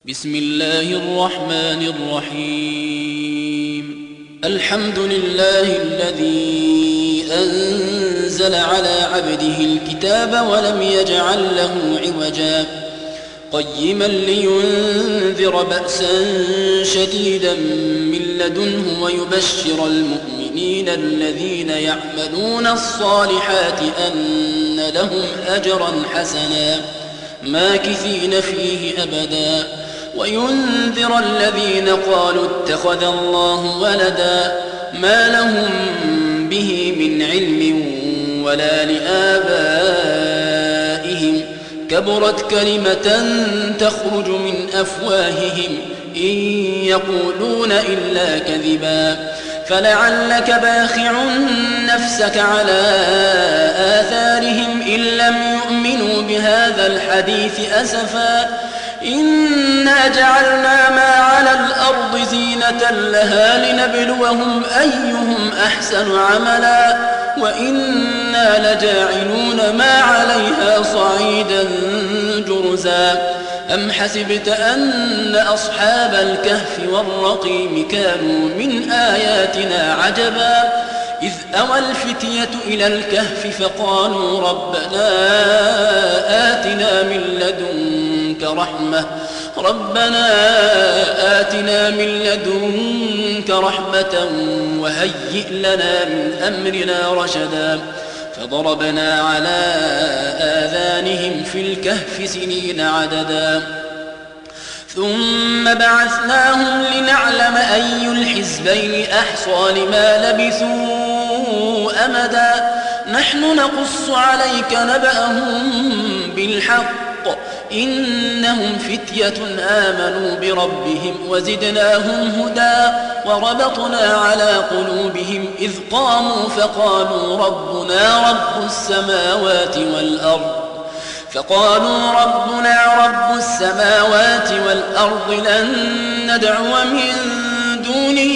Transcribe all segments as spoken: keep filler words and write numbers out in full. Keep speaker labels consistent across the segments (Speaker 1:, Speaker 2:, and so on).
Speaker 1: بسم الله الرحمن الرحيم. الحمد لله الذي أنزل على عبده الكتاب ولم يجعل له عوجا قيما لينذر بأسا شديدا من لدنه ويبشر المؤمنين الذين يعملون الصالحات أن لهم أجرا حسنا ماكثين فيه أبدا وينذر الذين قالوا اتخذ الله ولدا ما لهم به من علم ولا لآبائهم كبرت كلمة تخرج من أفواههم إن يقولون إلا كذبا فلعلك باخع نفسك على آثارهم إن لم يؤمنوا بهذا الحديث أسفا إنا جعلنا ما على الأرض زينة لها لنبلوهم أيهم أحسن عملا وإنا لجاعلون ما عليها صعيدا جرزا أم حسبت أن أصحاب الكهف والرقيم كانوا من آياتنا عجبا إذ أوى الفتية إلى الكهف فقالوا ربنا آتنا من لدنك رحمة ربنا آتنا من لدنك رحمة وهيئ لنا من أمرنا رشدا فضربنا على آذانهم في الكهف سنين عددا ثم بعثناهم لنعلم أي الحزبين أحصى لما لبثوا أمدا نحن نقص عليك نبأهم بالحق إنهم فتية آمنوا بربهم وزدناهم هدى وربطنا على قلوبهم إذ قاموا فقالوا ربنا رب السماوات والأرض فقالوا ربنا رب السماوات والأرض لن ندعو من دونه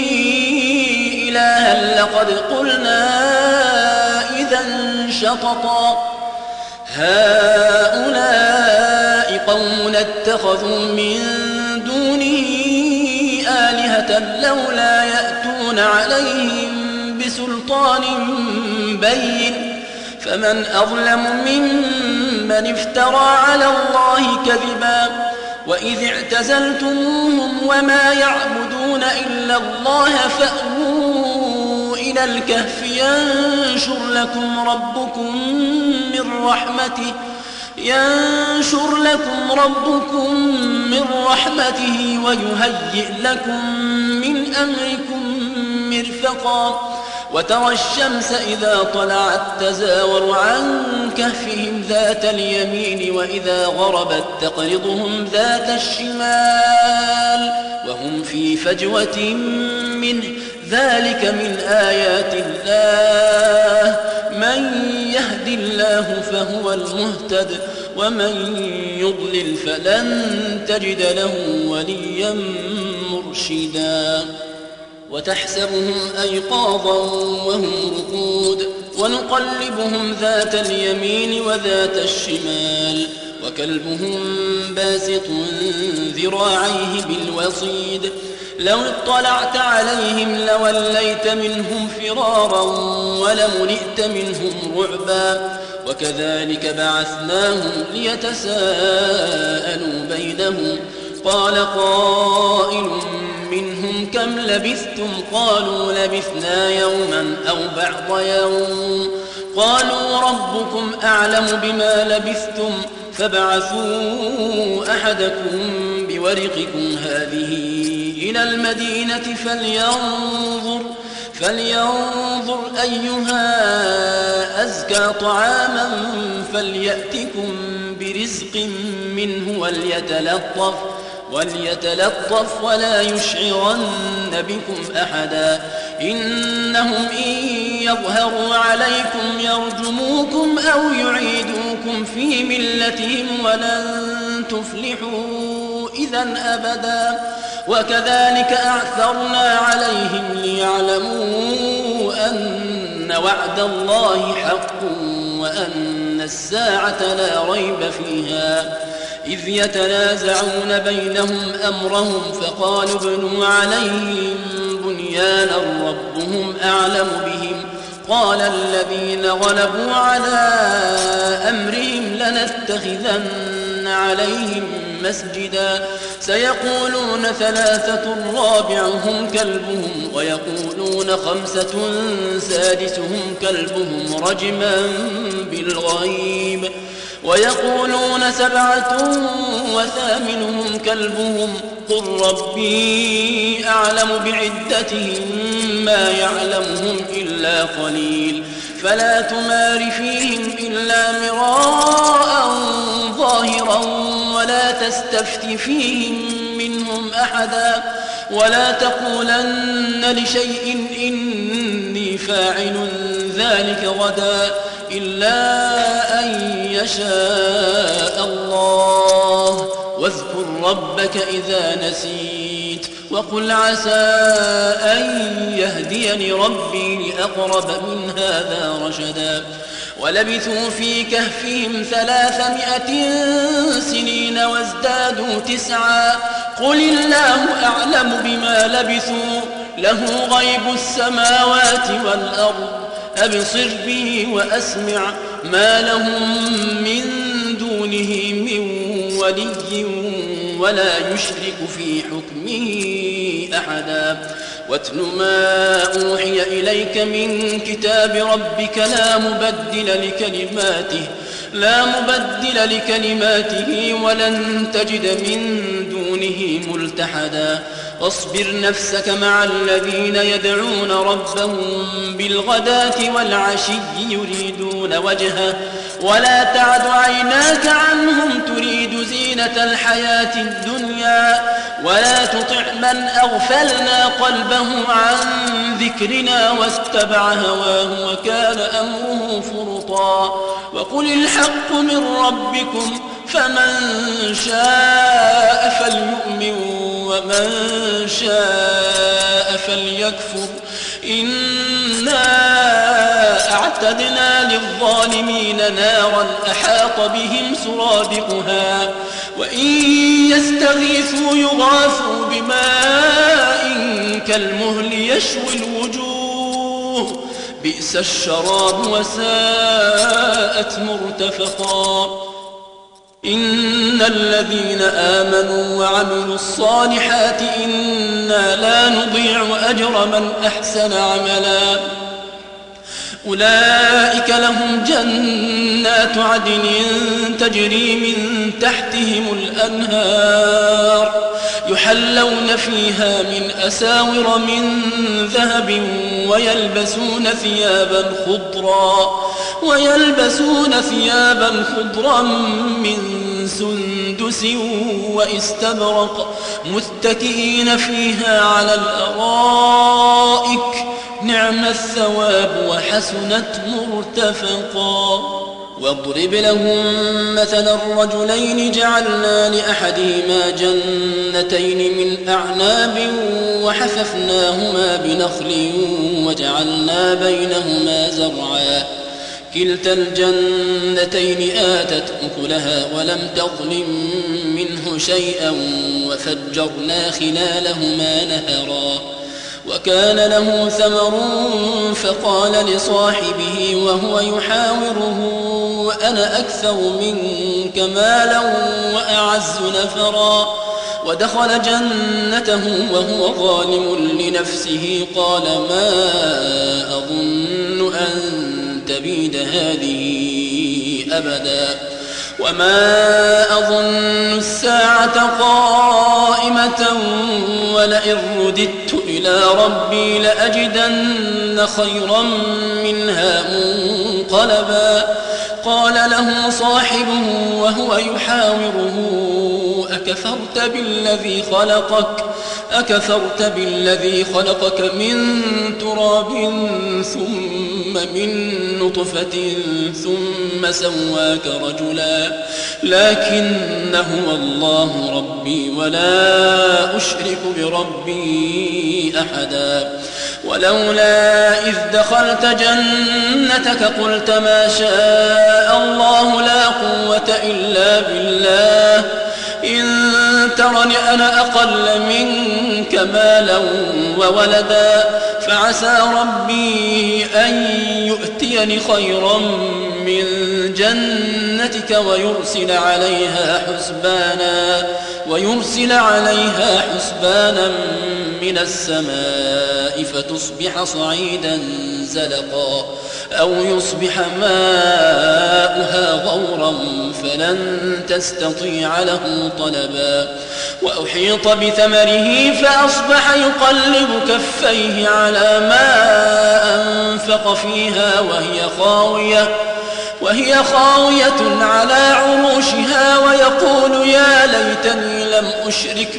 Speaker 1: إلها لقد قلنا إذا شططا هؤلاء قوم اتخذوا من دونه آلهة لولا يأتون عليهم بسلطان بين فمن أظلم ممن افترى على الله كذبا وإذ اعتزلتموهم وما يعبدون إلا الله فأووا إلى الكهف ينشر لكم ربكم من رحمته ينشر لكم ربكم من رحمته ويهيئ لكم من أمركم مرفقا وترى الشمس إذا طلعت تزاور عن كهفهم ذات اليمين وإذا غربت تقرضهم ذات الشمال وهم في فجوة منه ذلك من آيات الله من يهد الله فهو المهتد ومن يضلل فلن تجد له وليا مرشدا وتحسبهم أيقاظا وهم رقود ونقلبهم ذات اليمين وذات الشمال وكلبهم باسط ذراعيه بالوصيد لو اطلعت عليهم لوليت منهم فرارا ولملئت منهم رعبا وكذلك بعثناهم ليتساءلوا بينهم قال قائل منهم كم لبثتم قالوا لبثنا يوما أو بعض يوم قالوا ربكم أعلم بما لبثتم فابعثوا أحدكم بورقكم هذه إلى المدينة فلينظر فلينظر أيها أزكى طعاما فليأتكم برزق منه وليتلطف وليتلطف ولا يشعرن بكم أحدا إنهم إن يظهروا عليكم يرجموكم أو يعيدوكم في ملتهم ولن تفلحوا إذا أبدا وكذلك أعثرنا عليهم ليعلموا أن وعد الله حق وأن الساعة لا ريب فيها إذ يتنازعون بينهم أمرهم فقالوا ابنوا عليهم بنيانا ربهم أعلم بهم قال الذين غلبوا على أمرهم لنتخذن عليهم مسجدا سيقولون ثلاثة رابعهم كلبهم ويقولون خمسة سادسهم كلبهم رجما بالغيب ويقولون سبعة وثامنهم كلبهم قل ربي أعلم بعدتهم ما يعلمهم إلا قليل فلا تمار فيهم إلا مراء ظاهرا ولا تستفت فيهم منهم أحدا ولا تقولن لشيء إني فاعل ذلك غدا إلا أن يشاء الله واذكر ربك إذا نسيت وقل عسى أن يهديني ربي لأقرب من هذا رشدا ولبثوا في كهفهم ثلاثمائة سنين وازدادوا تسعا قل الله أعلم بما لبثوا له غيب السماوات والأرض أبصر به وأسمع ما لهم من دونه من ولي ولا يشرك في حكمه أحدا واتل ما أوحي إليك من كتاب ربك لا مبدل لكلماته لا مبدل لكلماته ولن تجد من دونه ملتحدا واصبر نفسك مع الذين يدعون ربهم بالغداة والعشي يريدون وجهه ولا تعد عيناك عنهم تريد زينة الحياة الدنيا ولا تطع من أغفلنا قلبه عن ذكرنا واتبع هواه وكان أمره فرطا وقل الحق من ربكم فمن شاء فليؤمن ومن شاء فليكفر إنا أعتدنا للظالمين نارا أحاط بهم سرادقها وإن يستغيثوا يغاثوا بماء كالمهل يشوي الوجوه بئس الشراب وساءت مرتفقا إن الذين آمنوا وعملوا الصالحات إنا لا نضيع أجر من أحسن عملا أولئك لهم جنات عدن تجري من تحتهم الأنهار يحلون فيها من أساور من ذهب ويلبسون ثيابا خضرا ويلبسون ثيابا خضرا من سندس واستبرق متكئين فيها على الأرائك نعم الثواب وحسنت مرتفقا واضرب لهم مثلا الرجلين جعلنا لأحدهما جنتين من أعناب وحففناهما بنخل وجعلنا بينهما زرعا كلتا الجنتين آتت أكلها ولم تظلم منه شيئا وفجرنا خلالهما نهرا وكان له ثمر فقال لصاحبه وهو يحاوره أنا أكثر منك مالا وأعز نفرا ودخل جنته وهو ظالم لنفسه قال ما أظن أن تبيد هذه أبدا وما أظن الساعة قائمة ولئن رددت إلى ربي لأجدن خيرا منها منقلبا قال له صاحبه وهو يحاوره أكفرت بالذي خلقك أكفرت بالذي خلقك من تراب ثم من نطفة ثم سواك رجلا لكن هو الله ربي ولا أشرك بربي أحدا ولولا إذ دخلت جنتك قلت ما شاء الله لا قوة إلا بالله إن ترني أنا أقل منك مالا وولدا فعسى ربي أن يؤتيني خيرا من جنتك ويرسل عليها حسبانا ويرسل عليها حسبانا من السماء فتصبح صعيدا زلقا أو يصبح ماؤها غورا فلن تستطيع له طلبا وأحيط بثمره فأصبح يقلب كفيه على ما أنفق فيها وهي خاوية وهي خاوية على عروشها ويقول يا ليتني لم أشرك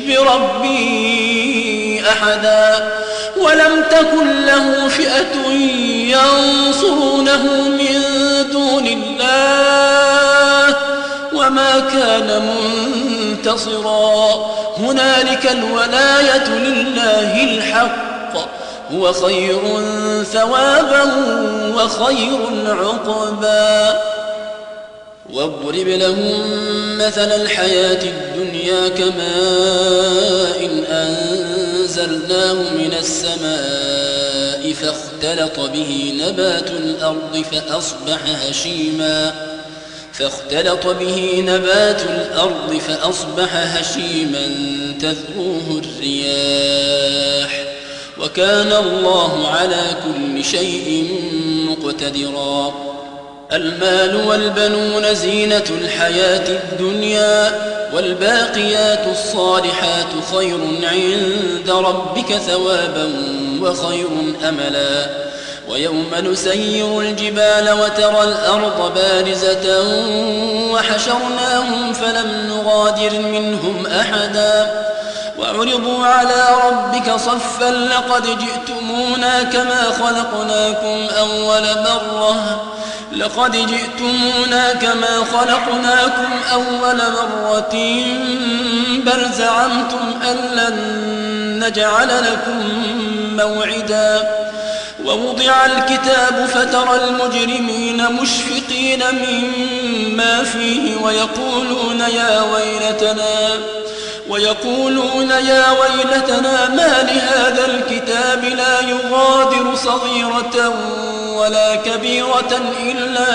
Speaker 1: بربي أحدا ولم تكن له فئة ينصرونه من دون الله وما كان منتصرا هنالك الولاية لله الحق هو خير ثوابا وخير عقبا واضرب لهم مثل الحياة الدنيا كماء أنزلناه من السماء فاختلط به نبات الأرض فأصبح هشيما فاختلط به نبات الأرض فأصبح هشيما تذروه الرياح وكان الله على كل شيء مقتدرا المال والبنون زينة الحياة الدنيا والباقيات الصالحات خير عند ربك ثوابا وخير أملا ويوم نسير الجبال وترى الأرض بارزة وحشرناهم فلم نغادر منهم أحدا وعرضوا على ربك صفا لقد جئتمونا كما خلقناكم أول مرة لقد جئتمونا كما خلقناكم أول مرة بل زعمتم أن لن نجعل لكم موعدا ووضع الكتاب فترى المجرمين مشفقين مما فيه ويقولون يا ويلتنا ويقولون يا ويلتنا ما لهذا الكتاب لا يغادر صغيرة ولا كبيرة إلا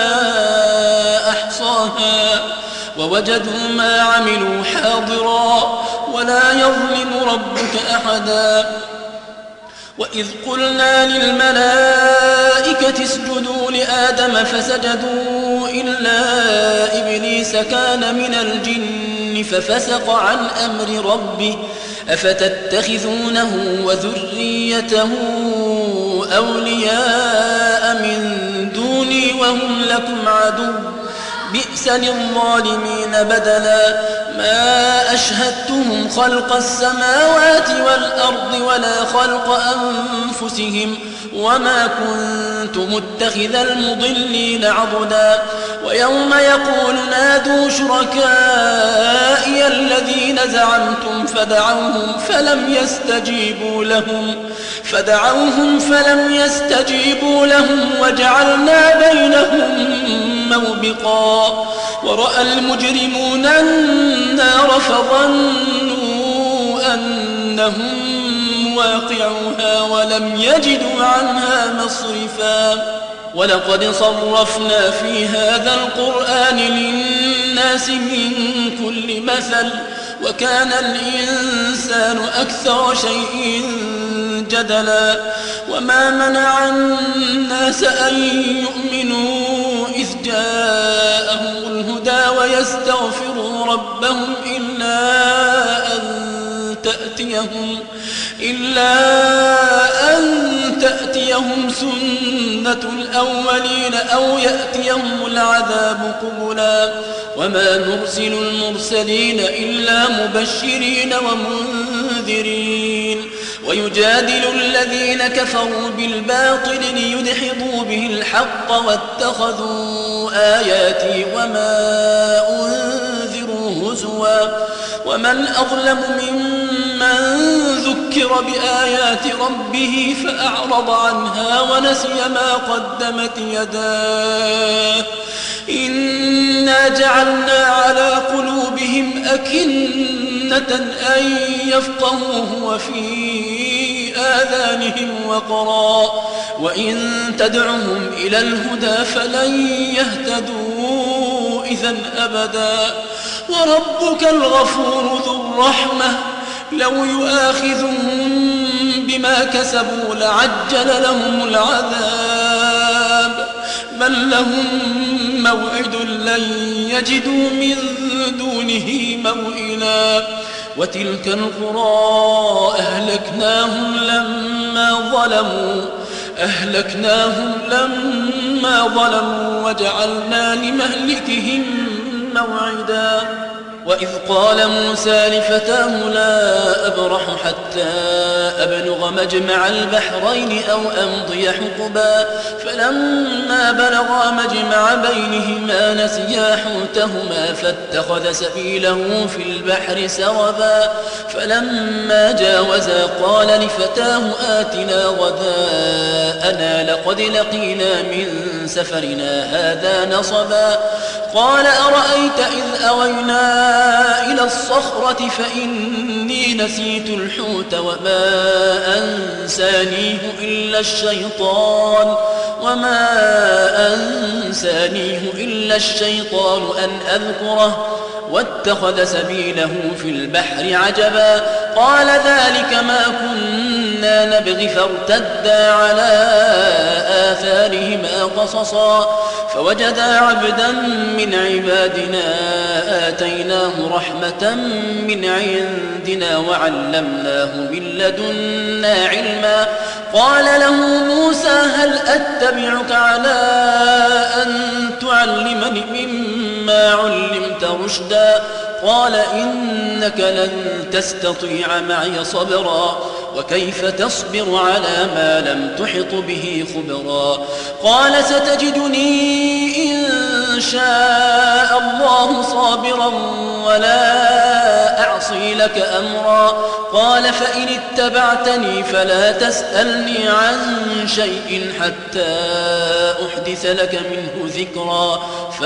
Speaker 1: أحصاها ووجدوا ما عملوا حاضرا ولا يظلم ربك أحدا وإذ قلنا للملائكة اسجدوا لآدم فسجدوا إلا إبليس كان من الجن ففسق عن أمر ربه أفتتخذونه وذريته أولياء من دوني وهم لكم عدو بئس للظالمين بدلا ما أشهدتهم خلق السماوات والأرض ولا خلق أنفسهم وما كنت متخذ المضلين عضدا ويوم يقول نادوا شركائي الذين زعمتم فدعوهم فلم يستجيبوا لهم فدعوهم فلم يستجيبوا لهم وجعلنا بينهم موبقا ورأى المجرمون النار فظنوا أنهم واقعوها ولم يجدوا عنها مصرفا ولقد صرفنا في هذا القرآن للناس من كل مثل وكان الإنسان أكثر شيء جدلا وما منع الناس أن يؤمنوا إذ جاءهم الهدى ويستغفروا ربهم إلا أن تأتي تأتيهم إلا أن تأتيهم سنة الأولين أو يأتيهم العذاب قبلا وما نرسل المرسلين إلا مبشرين ومنذرين ويجادل الذين كفروا بالباطل ليدحضوا به الحق واتخذوا آياتي وما أنذروا هزوا ومن أظلم ممن ذكر بآيات ربه فأعرض عنها ونسي ما قدمت يداه إنا جعلنا على قلوبهم أكنة أن يفقهوه وفي آذانهم وقرا وإن تدعهم إلى الهدى فلن يهتدوا إذن أبدا وربك الغفور ذو الرحمة لو يؤاخذهم بما كسبوا لعجل لهم العذاب بل لهم موعد لن يجدوا من دونه موئلا وتلك القرى أهلكناهم لما ظلموا أهلكناهم لما ظلموا وجعلنا لمهلكهم موعدا وإذ قال موسى لفتاه لا أبرح حتى أبلغ مجمع البحرين أو أمضي حقبا فلما بلغا مجمع بينهما نسيا حوتهما فاتخذ سبيله في البحر سربا فلما جاوزا قال لفتاه آتنا غداءنا لقد لقينا من سفرنا هذا نصبا قال أرأيت إذ أوينا إلى الصخرة فإني نسيت الحوت وما أنسانيه إلا الشيطان وما أنسانيه إلا الشيطان أن أذكره واتخذ سبيله في البحر عجبا قال ذلك ما كنا نبغي فارتدا على آثارهما قصصا فوجدا عبدا من عبادنا آتيناه رحمة من عندنا وعلمناه من لدنا علما قال له موسى هل أتبعك على أن تعلمني مما علمت رشدا قال إنك لن تستطيع معي صبرا وكيف تصبر على ما لم تحط به خبرا قال ستجدني إن شاء الله صابرا ولا أعصي لك أمرا قال فإن اتبعتني فلا تسألني عن شيء حتى أحدث لك منه ذكرا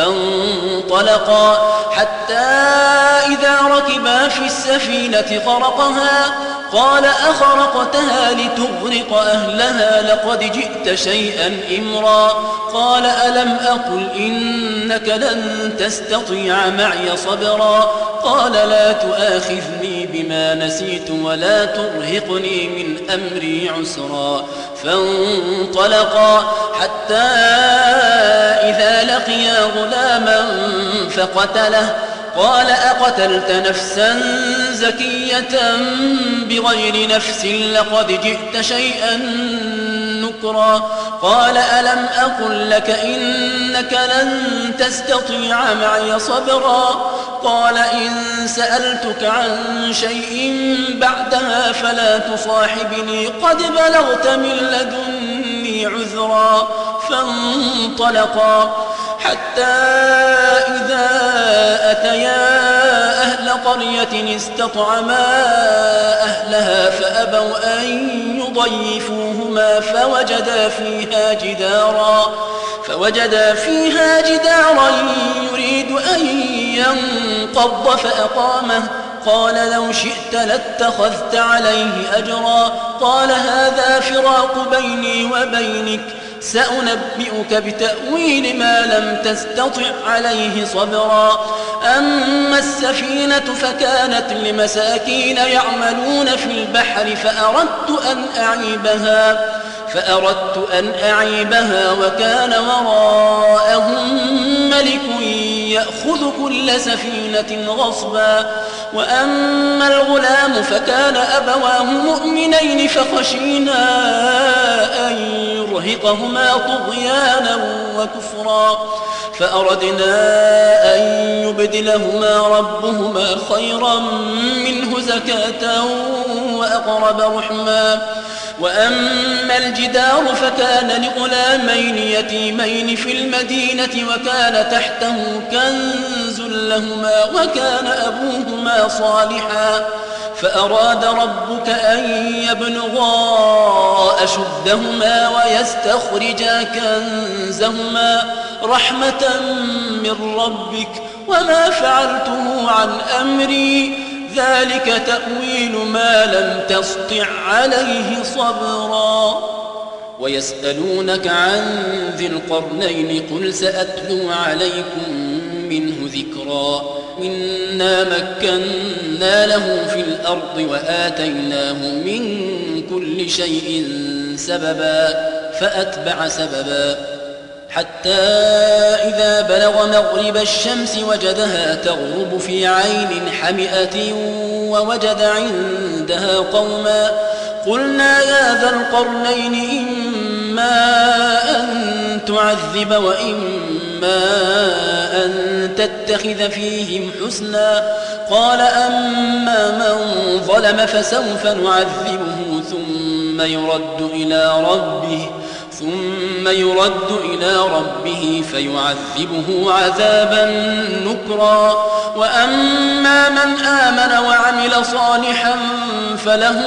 Speaker 1: فانطلقا حتى إذا ركبا في السفينة خرقها قال أخرقتها لتغرق أهلها لقد جئت شيئا إمرا قال ألم أقل إنك لن تستطيع معي صبرا قال لا تؤاخذني بما نسيت ولا ترهقني من أمري عسرا فانطلقا حتى إذا لقيا غلاما فقتله قال أقتلت نفسا زكية بغير نفس لقد جئت شيئا نكرا قال ألم أقل لك إنك لن تستطيع معي صبرا قال إن سألتك عن شيء بعدها فلا تصاحبني قد بلغت من لدني عذرا فانطلقا حتى إذا أتيا أهل قرية استطعما أهلها فأبوا أن يضيفوهما فوجدا فيها جدارا فوجدا فيها جدارا يريد أن ينقض فأقامه قال لو شئت لاتخذت عليه أجرا قال هذا فراق بيني وبينك سأنبئك بتأويل ما لم تستطع عليه صبرا أما السفينة فكانت لمساكين يعملون في البحر فأردت أن أعيبها فأردت أن أعيبها وكان وراءهم ملك يأخذ كل سفينة غصبا. وأما الغلام فكان أبواه مؤمنين فخشينا أن يرهقهما طغيانا وكفرا فأردنا أن يبدلهما ربهما خيرا منه زكاة وأقرب رحما. وأما الجدار فكان لغلامين يتيمين في المدينة وكان تحته كنز لهما وكان أبوهما صالحا فأراد ربك أن يبلغا أشدهما ويستخرجا كنزهما رحمة من ربك وما فعلته عن أمري ذلك تأويل ما لم تسطع عليه صبرا. ويسألونك عن ذي القرنين قل سأتلو عليكم منه ذكرا. إنا مكنا له في الأرض وآتيناه من كل شيء سببا فأتبع سببا حتى إذا بلغ مغرب الشمس وجدها تغرب في عين حمئة ووجد عندها قوما قلنا يا ذا القرنين إما أن تعذب وإما أن تتخذ فيهم حسنا قال أما من ظلم فسوف نعذبه ثم يرد إلى ربه ثم يرد إلى ربه فيعذبه عذابا نكرا. وأما من آمن وعمل صالحا فله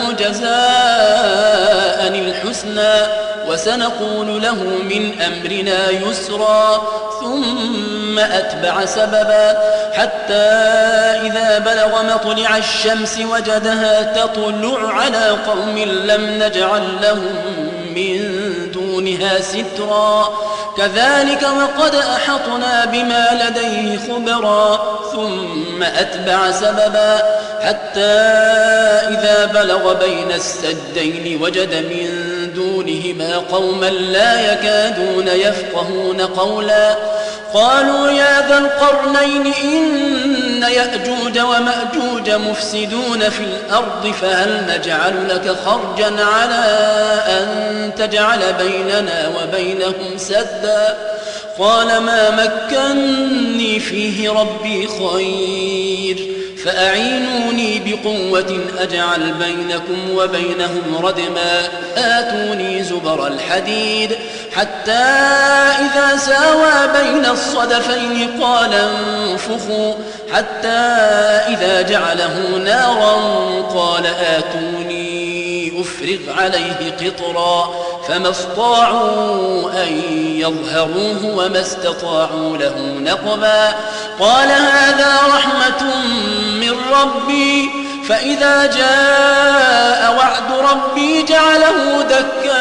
Speaker 1: جزاء الحسنى وسنقول له من أمرنا يسرا. ثم أتبع سببا حتى إذا بلغ مطلع الشمس وجدها تطلع على قوم لم نجعل لهم من دونها سترا كذلك وقد أحطنا بما لديه خبرا. ثم أتبع سببا حتى إذا بلغ بين السدين وجد من دونهما قوما لا يكادون يفقهون قولا قالوا يا ذا القرنين إن يأجوج ومأجوج مفسدون في الأرض فهل نجعل لك خرجا على أن تجعل بيننا وبينهم سدا قال ما مكني فيه ربي خير فأعينوني بقوة أجعل بينكم وبينهم ردما آتوني زبر الحديد حتى إذا ساوى بين الصدفين قال انفخوا حتى إذا جعله نارا قال آتوني أفرغ عليه قطرا فما استطاعوا أن يظهروه وما استطاعوا له نقبا قال هذا رحمة من ربي فإذا جاء وعد ربي جعله دكاء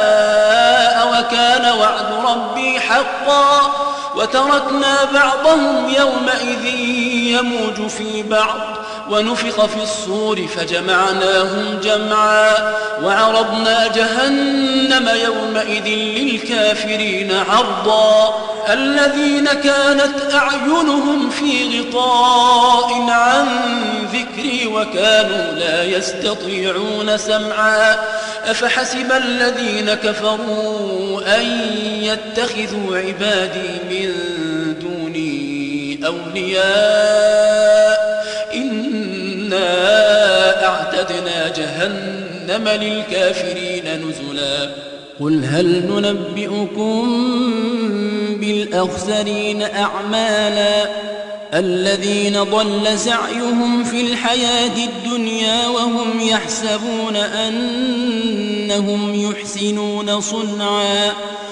Speaker 1: وكان وعد ربي حقا وتركنا بعضهم يومئذ يموج في بعض ونفخ في الصور فجمعناهم جمعا وعرضنا جهنم يومئذ للكافرين عرضا الذين كانت أعينهم في غطاء عن ذكري وكانوا لا يستطيعون سمعا أفحسب الذين كفروا أن يتخذوا عبادي من دوني أولياء إنا أعتدنا جهنم للكافرين نزلا قل هل ننبئكم بالأخسرين أعمالا الذين ضل سعيهم في الحياة الدنيا وهم يحسبون أنهم يحسنون صنعا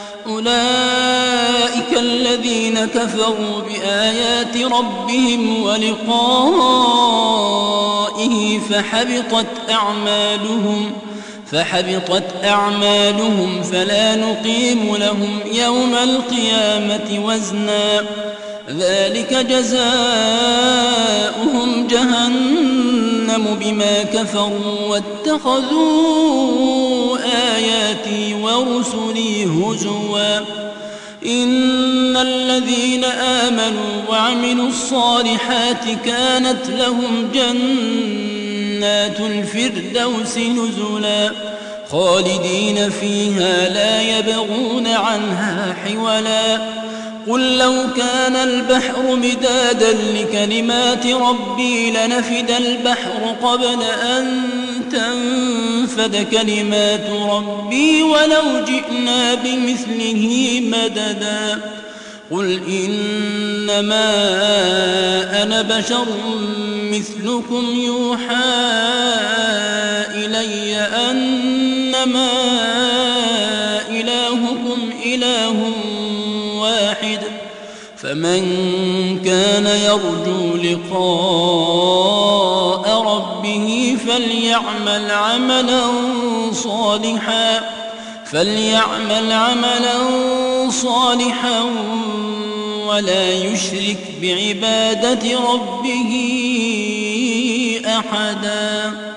Speaker 1: أولئك الذين كفروا بآيات ربهم ولقائه فحبطت أعمالهم فحبطت أعمالهم فلا نقيم لهم يوم القيامة وزنا ذلك جزاؤهم جهنم بما كفروا واتخذوا
Speaker 2: آياتي ورسلي هزوا إن الذين آمنوا وعملوا الصالحات كانت لهم جنات الفردوس نزلا خالدين فيها لا يبغون عنها حولا قل لو كان البحر مدادا لكلمات ربي لنفد البحر قبل أن تنفد كلمات ربي ولو جئنا بمثله مددا قل إنما أنا بشر مثلكم يوحى إلي أنما إلهكم إله واحد فمن كان يرجو لقاء ربه فليعمل عملا صالحا فليعمل عملا صالحا ولا يشرك بعبادة ربه أحدا.